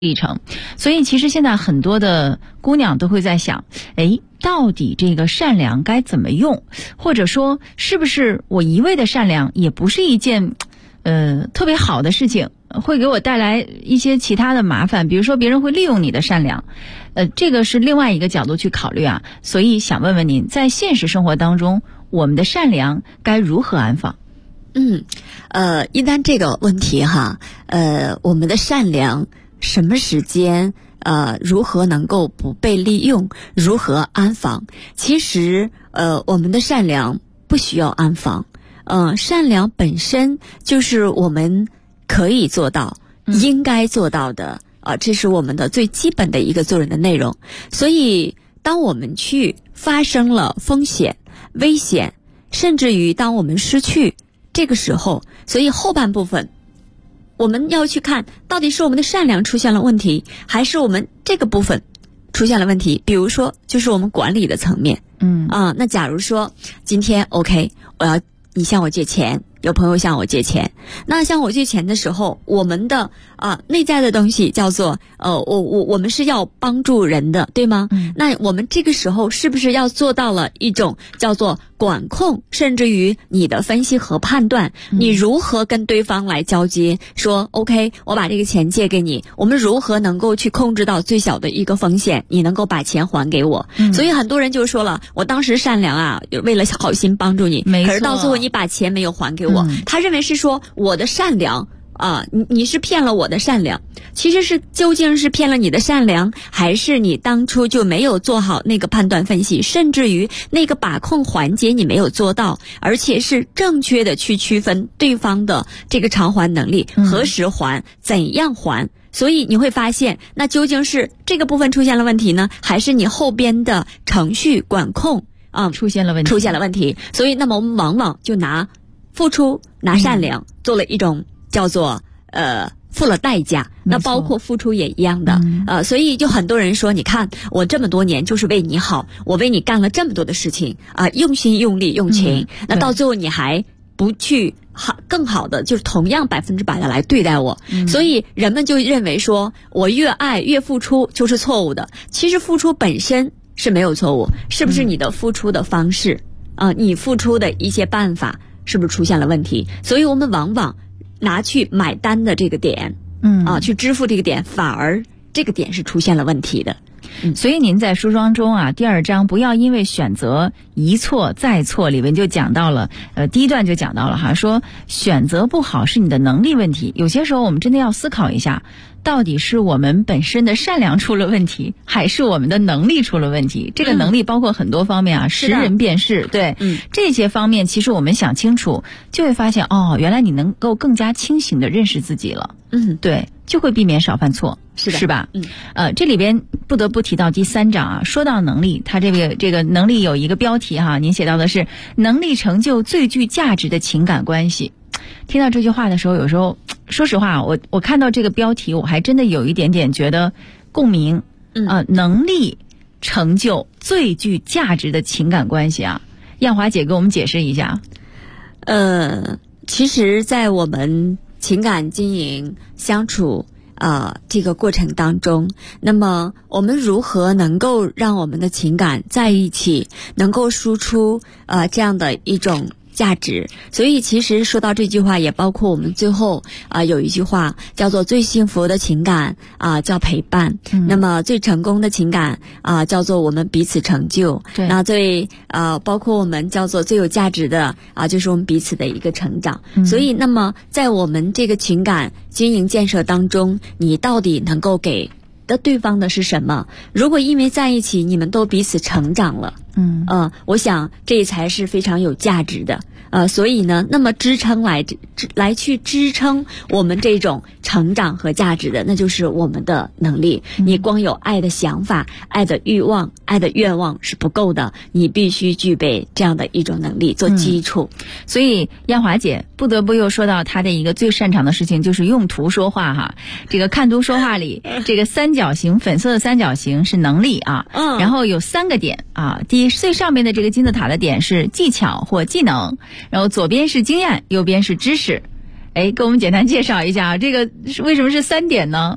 历程。所以其实现在很多的姑娘都会在想，到底这个善良该怎么用，或者说是不是我一味的善良也不是一件特别好的事情，会给我带来一些其他的麻烦，比如说别人会利用你的善良，这个是另外一个角度去考虑啊。所以想问问您，在现实生活当中，我们的善良该如何安放？ 一旦这个问题哈，我们的善良什么时间如何能够不被利用，如何安放？其实我们的善良不需要安放，善良本身就是我们可以做到、应该做到的这是我们的最基本的一个做人的内容。所以当我们去发生了风险、危险，甚至于当我们失去，这个时候，所以后半部分我们要去看到底是我们的善良出现了问题，还是我们这个部分出现了问题。比如说就是我们管理的层面，那假如说今天 OK， 你向我借钱，有朋友向我借钱，那向我借钱的时候，我们的内在的东西叫做我们是要帮助人的，对吗？那我们这个时候是不是要做到了一种叫做管控，甚至于你的分析和判断，你如何跟对方来交接，说 OK， 我把这个钱借给你，我们如何能够去控制到最小的一个风险，你能够把钱还给我。所以很多人就说了，我当时善良啊，为了好心帮助你，可是到最后你把钱没有还给我，他认为是说我的善良你是骗了我的善良。其实是究竟是骗了你的善良，还是你当初就没有做好那个判断分析，甚至于那个把控环节你没有做到，而且是正确的去区分对方的这个偿还能力，何时还，怎样还。所以你会发现，那究竟是这个部分出现了问题呢，还是你后边的程序管控出现了问题。所以那么我们往往就拿付出、拿善良做了一种叫做付了代价，那包括付出也一样的。所以就很多人说，你看我这么多年就是为你好，我为你干了这么多的事情用心用力用情，那到最后你还不去更好的就是同样100%的来对待我。所以人们就认为说我越爱越付出就是错误的。其实付出本身是没有错误，是不是你的付出的方式你付出的一些办法是不是出现了问题？所以我们往往拿去买单的这个点去支付这个点，反而这个点是出现了问题的。 所以您在书当中第2章不要因为选择一错再错里面就讲到了第一段就讲到了说选择不好是你的能力问题。有些时候我们真的要思考一下，到底是我们本身的善良出了问题，还是我们的能力出了问题？这个能力包括很多方面识人辨事，对，这些方面其实我们想清楚，就会发现原来你能够更加清醒地认识自己了。对，就会避免少犯错，是吧？这里边不得不提到第3章说到能力，它这个能力有一个标题您写到的是能力成就最具价值的情感关系。听到这句话的时候，有时候说实话，我看到这个标题，我还真的有一点点觉得共鸣。能力成就最具价值的情感关系艳华姐给我们解释一下。 其实在我们情感经营相处这个过程当中，那么我们如何能够让我们的情感在一起，能够输出这样的一种价值。所以其实说到这句话，也包括我们最后有一句话叫做最幸福的情感叫陪伴，那么最成功的情感叫做我们彼此成就。那最包括我们叫做最有价值的就是我们彼此的一个成长。所以那么在我们这个情感经营建设当中，你到底能够给的对方的是什么？如果因为在一起你们都彼此成长了，我想这才是非常有价值的。所以呢，那么来去支撑我们这种成长和价值的，那就是我们的能力。你光有爱的想法、爱的欲望、爱的愿望是不够的，你必须具备这样的一种能力做基础。 所以艳华姐不得不又说到她的一个最擅长的事情，就是用图说话这个看图说话里这个三角形，粉色的三角形是能力然后有3个点第一最上面的这个金字塔的点是技巧或技能，然后左边是经验，右边是知识。给我们简单介绍一下这个为什么是3点呢？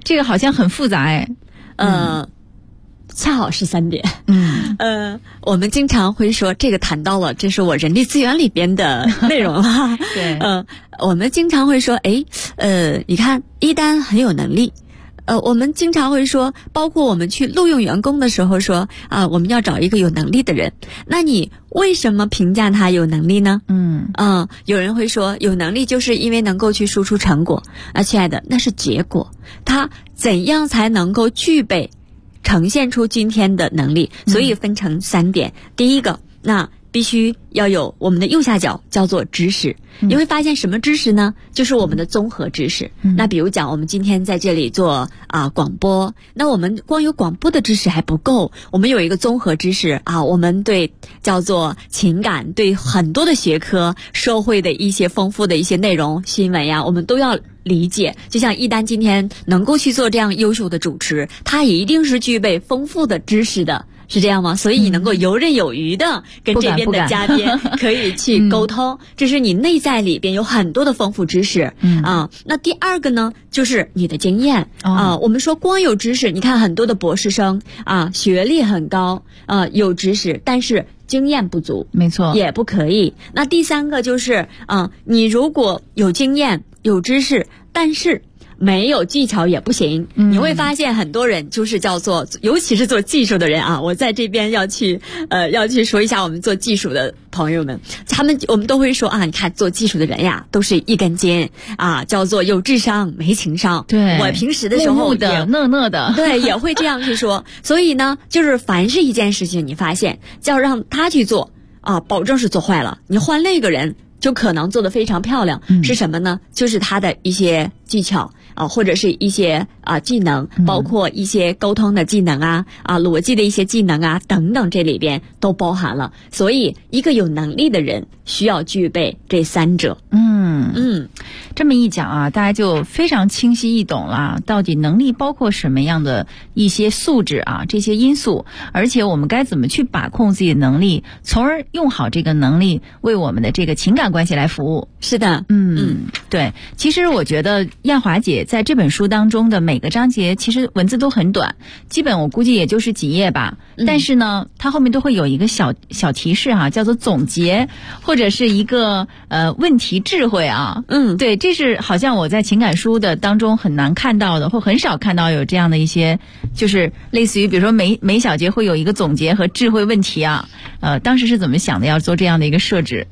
这个好像很复杂哎。 恰好是3点。我们经常会说这个谈到了，这是我人力资源里边的内容了。 对， 我们经常会说，你看一丹很有能力。我们经常会说，包括我们去录用员工的时候说我们要找一个有能力的人。那你为什么评价他有能力呢？有人会说有能力就是因为能够去输出成果。亲爱的，那是结果。他怎样才能够具备呈现出今天的能力？所以分成3点。第一个，那必须要有我们的右下角叫做知识。你会发现什么知识呢？就是我们的综合知识。那比如讲我们今天在这里做广播，那我们光有广播的知识还不够，我们有一个综合知识我们对叫做情感，对很多的学科社会的一些丰富的一些内容新闻呀，我们都要理解。就像一丹今天能够去做这样优秀的主持，他也一定是具备丰富的知识的，是这样吗？所以你能够游刃有余的跟这边的嘉宾可以去沟通，这是你内在里边有很多的丰富知识。那第二个呢，就是你的经验。我们说光有知识，你看很多的博士生学历很高有知识，但是经验不足， 没错， 也不可以。那第三个就是你如果有经验有知识，但是没有技巧也不行。你会发现很多人就是叫做，尤其是做技术的人我在这边要去说一下我们做技术的朋友们，我们都会说你看做技术的人呀，都是一根筋叫做有智商没情商。 对， 我平时的时候木木的讷的， 对，也会这样去说。所以呢，就是凡是一件事情，你发现就要让他去做保证是做坏了，你换那个人就可能做得非常漂亮。是什么呢？就是他的一些技巧或者是一些技能，包括一些沟通的技能逻辑的一些技能等等，这里边都包含了。所以一个有能力的人需要具备这3者。 这么一讲大家就非常清晰易懂了，到底能力包括什么样的一些素质这些因素，而且我们该怎么去把控自己的能力，从而用好这个能力为我们的这个情感关系来服务。 是的。 对，其实我觉得亚华姐在这本书当中的每个章节其实文字都很短，基本我估计也就是几页吧，但是呢它后面都会有一个小提示叫做总结，或者是一个问题智慧对，这是好像我在情感书的当中很难看到的，或很少看到有这样的一些，就是类似于比如说每小节会有一个总结和智慧问题当时是怎么想的要做这样的一个设置？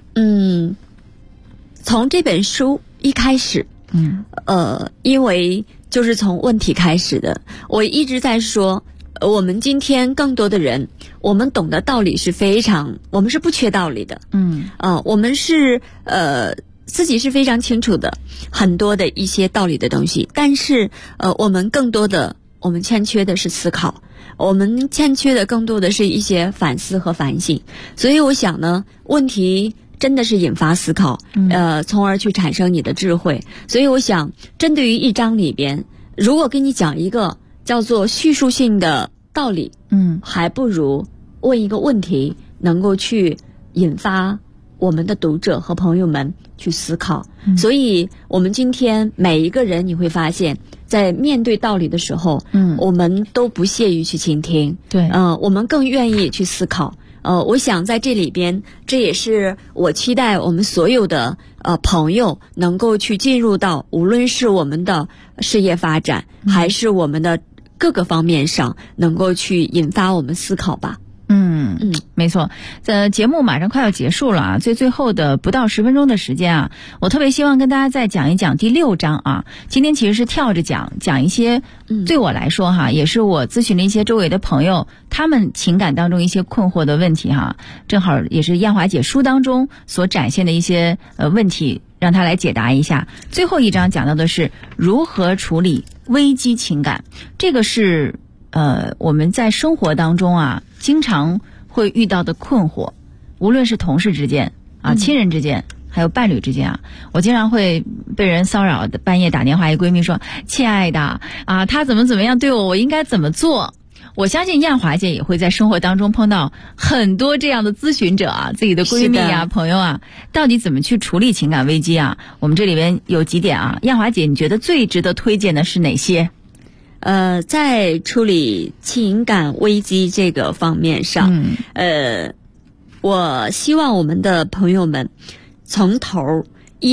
从这本书一开始因为就是从问题开始的，我一直在说我们今天更多的人，我们懂得道理是我们是不缺道理的。我们是自己是非常清楚的很多的一些道理的东西，但是我们更多的我们欠缺的是思考，我们欠缺的更多的是一些反思和反省。所以我想呢，问题真的是引发思考从而去产生你的智慧。所以我想针对于一章里边，如果跟你讲一个叫做叙述性的道理还不如问一个问题，能够去引发我们的读者和朋友们去思考。所以我们今天每一个人，你会发现在面对道理的时候我们都不屑于去倾听。 对， 我们更愿意去思考。我想在这里边，这也是我期待我们所有的朋友能够去进入到，无论是我们的事业发展还是我们的各个方面上，能够去引发我们思考吧。 没错。节目马上快要结束了最后的不到10分钟的时间我特别希望跟大家再讲一讲第6章今天其实是跳着讲一些对我来说也是我咨询了一些周围的朋友，他们情感当中一些困惑的问题正好也是亚华姐书当中所展现的一些问题，让他来解答一下。最后一章讲到的是如何处理危机情感，这个是我们在生活当中经常会遇到的困惑，无论是同事之间亲人之间，还有伴侣之间我经常会被人骚扰的，半夜打电话一闺蜜说，亲爱的他怎么样对我应该怎么做。我相信亚华姐也会在生活当中碰到很多这样的咨询者自己的闺蜜朋友到底怎么去处理情感危机我们这里边有几点亚华姐你觉得最值得推荐的是哪些？ 在处理情感危机这个方面上，我希望我们的朋友们从头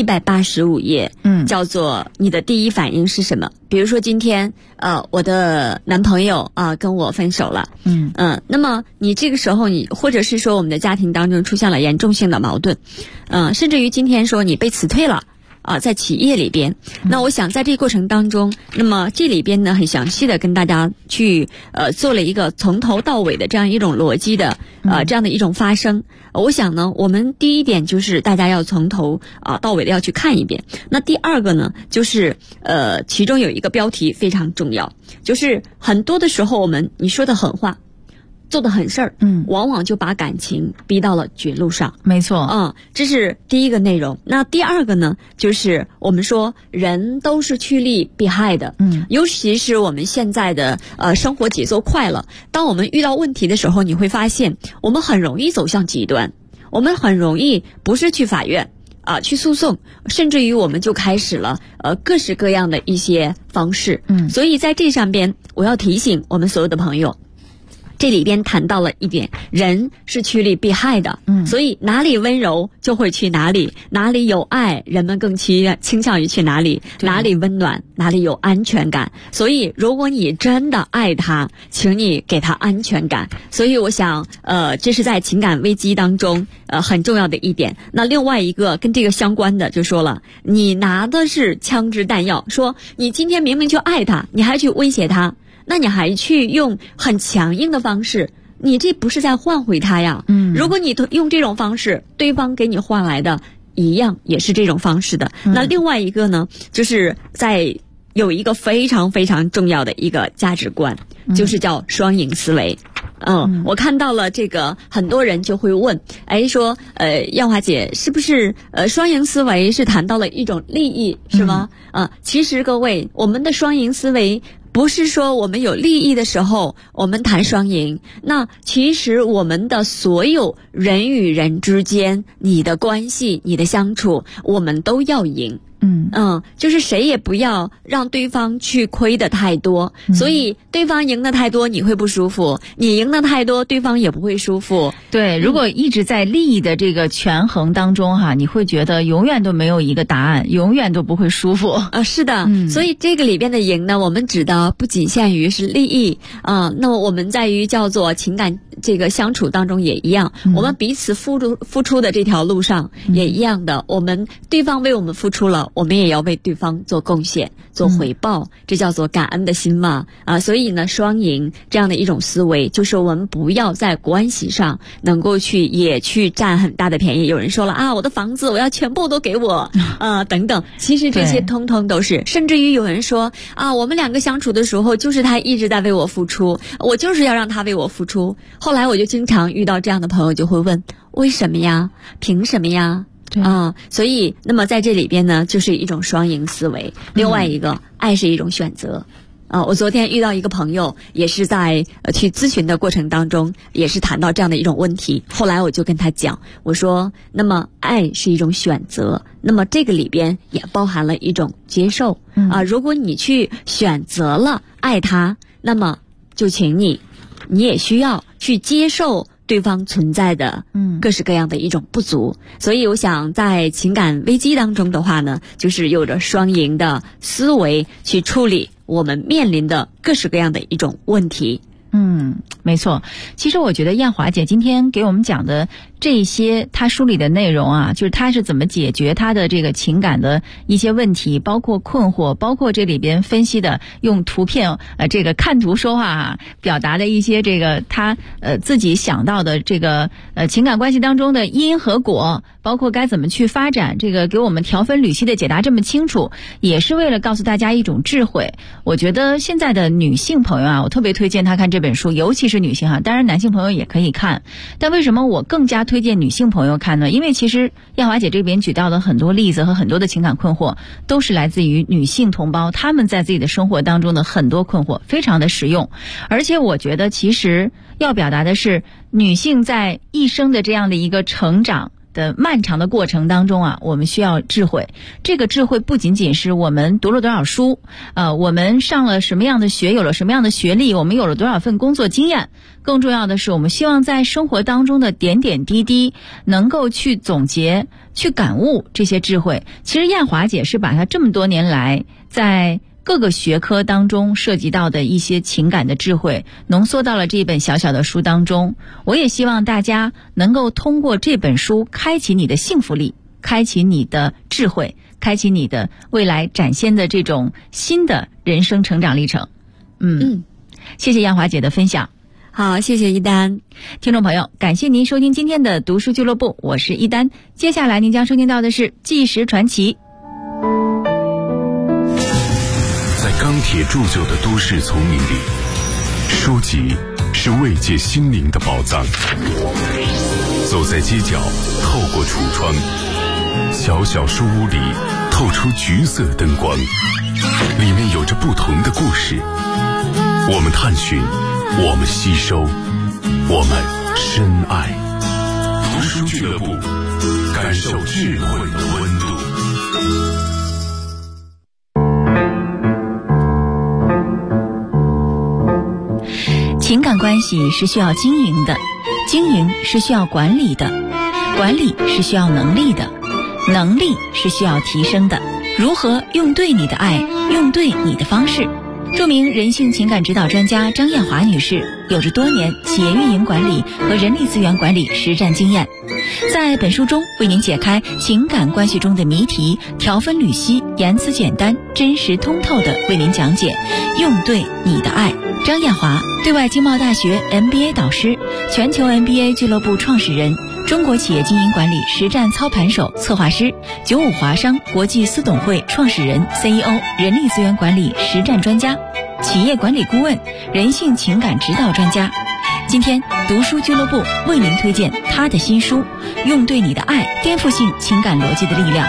185页，叫做你的第一反应是什么？比如说今天，我的男朋友跟我分手了，那么你这个时候或者是说我们的家庭当中出现了严重性的矛盾，甚至于今天说你被辞退了。在企业里边，那我想在这个过程当中，那么这里边呢很详细的跟大家去做了一个从头到尾的这样一种逻辑的这样的一种发生。我想呢，我们第一点就是大家要从头到尾的要去看一遍。那第二个呢，就是其中有一个标题非常重要，就是很多的时候你说的狠话。做的狠事儿，往往就把感情逼到了绝路上。 没错， 这是第一个内容。那第二个呢，就是我们说人都是趋利避害的，尤其是我们现在的生活节奏快了，当我们遇到问题的时候，你会发现我们很容易走向极端，我们很容易不是去法院去诉讼，甚至于我们就开始了各式各样的一些方式。所以在这上边，我要提醒我们所有的朋友。这里边谈到了一点，人是趋利避害的，所以哪里温柔就会去哪里，哪里有爱，人们更倾向于去哪里，哪里温暖，哪里有安全感。所以，如果你真的爱他，请你给他安全感。所以，我想，这是在情感危机当中，很重要的一点。那另外一个跟这个相关的，就说了，你拿的是枪支弹药，说你今天明明就爱他，你还去威胁他。那你还去用很强硬的方式，你这不是在换回他呀？如果你用这种方式，对方给你换来的一样也是这种方式的。那另外一个呢，就是在有一个非常非常重要的一个价值观，就是叫双赢思维。我看到了这个，很多人就会问，说耀华姐是不是双赢思维是谈到了一种利益是吗？其实各位，我们的双赢思维。不是说我们有利益的时候我们谈双赢，那其实我们的所有人与人之间，你的关系，你的相处，我们都要赢。就是谁也不要让对方去亏的太多，所以对方赢的太多你会不舒服，你赢的太多对方也不会舒服。 对，如果一直在利益的这个权衡当中你会觉得永远都没有一个答案，永远都不会舒服。 是的，所以这个里边的赢呢，我们指的不仅限于是利益那么我们在于叫做情感这个相处当中也一样，我们彼此付出的这条路上也一样的，我们对方为我们付出了，我们也要为对方做贡献做回报，这叫做感恩的心嘛。所以呢，双赢这样的一种思维，就是我们不要在关系上能够也去占很大的便宜。有人说了我的房子我要全部都给我等等，其实这些通通都是，甚至于有人说我们两个相处的时候就是他一直在为我付出，我就是要让他为我付出。后来我就经常遇到这样的朋友，就会问为什么呀，凭什么呀？所以那么在这里边呢，就是一种双赢思维。另外一个，爱是一种选择。我昨天遇到一个朋友，也是在去咨询的过程当中，也是谈到这样的一种问题。后来我就跟他讲，我说，那么爱是一种选择，那么这个里边也包含了一种接受如果你去选择了爱他，那么就请你也需要去接受对方存在的各式各样的一种不足。所以我想在情感危机当中的话呢，就是有着双赢的思维去处理我们面临的各式各样的一种问题。 没错。其实我觉得艳华姐今天给我们讲的这些她书里的内容就是她是怎么解决她的这个情感的一些问题，包括困惑，包括这里边分析的用图片这个看图说话表达的一些这个她自己想到的这个情感关系当中的因和果，包括该怎么去发展，这个给我们条分缕析的解答这么清楚，也是为了告诉大家一种智慧。我觉得现在的女性朋友我特别推荐她看这本书，尤其是女性当然男性朋友也可以看。但为什么我更加推荐女性朋友看呢？因为其实艳华姐这边举到的很多例子和很多的情感困惑，都是来自于女性同胞她们在自己的生活当中的很多困惑，非常的实用。而且我觉得其实要表达的是，女性在一生的这样的一个成长的漫长的过程当中啊，我们需要智慧。这个智慧不仅仅是我们读了多少书，我们上了什么样的学，有了什么样的学历，我们有了多少份工作经验，更重要的是我们希望在生活当中的点点滴滴能够去总结、去感悟这些智慧。其实艳华姐是把她这么多年来在各个学科当中涉及到的一些情感的智慧浓缩到了这本小小的书当中。我也希望大家能够通过这本书开启你的幸福力，开启你的智慧，开启你的未来展现的这种新的人生成长历程。谢谢艳华姐的分享。 好，谢谢一丹。 听众朋友，感谢您收听今天的读书俱乐部，我是一丹。接下来您将收听到的是纪实传奇。 在钢铁铸就的都市丛林里，书籍是慰藉心灵的宝藏。走在街角，透过橱窗，小小书屋里透出橘色灯光，里面有着不同的故事。我们探寻，我们吸收，我们深爱。读书俱乐部，感受智慧的温度。 情感关系是需要经营的，经营是需要管理的，管理是需要能力的，能力是需要提升的。如何用对你的爱，用对你的方式？著名人性情感指导专家张艳华女士有着多年企业运营管理和人力资源管理实战经验，在本书中为您解开情感关系中的谜题，条分缕析，言辞简单，真实通透地为您讲解用对你的爱。张艳华，对外经贸大学 MBA 导师，全球 MBA 俱乐部创始人，中国企业经营管理实战操盘手、策划师，95华商国际司董会创始人、CEO， 人力资源管理实战专家，企业管理顾问，人性情感指导专家。今天读书俱乐部为您推荐他的新书《用对你的爱：颠覆性情感逻辑的力量》。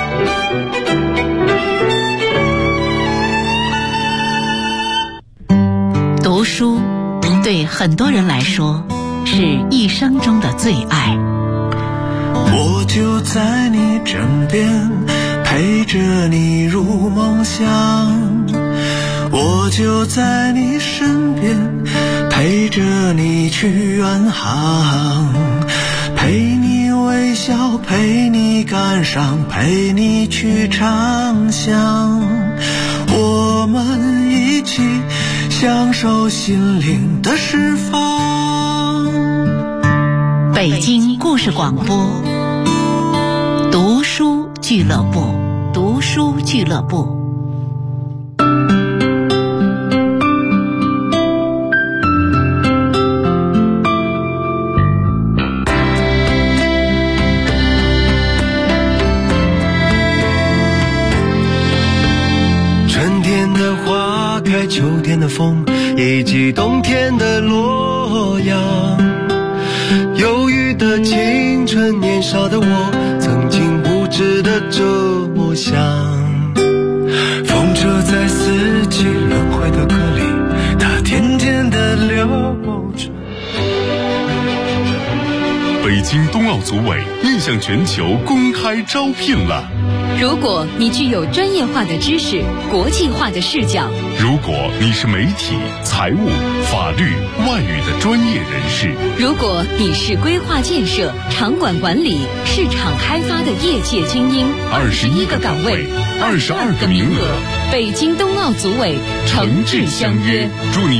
读书对很多人来说是一生中的最爱。 我就在你枕边，陪着你入梦乡，我就在你身边，陪着你去远航，陪你微笑，陪你感伤，陪你去畅想，我们一起享受心灵的释放。 北京故事广播，读书俱乐部，读书俱乐部。 春天的花开，秋天的风，以及冬天的洛阳。忧郁的青春，年少的我，曾经不知的这么想。风车在四季轮回的歌里，它甜甜的流着。 北京冬奥组委面向全球公开招聘了。 如果你具有专业化的知识、国际化的视角， 如果你是媒体、财务、法律、外语的专业人士， 如果你是规划建设、场馆管理、市场开发的业界精英，21个岗位，22个名额，北京冬奥组委诚挚相约， 祝你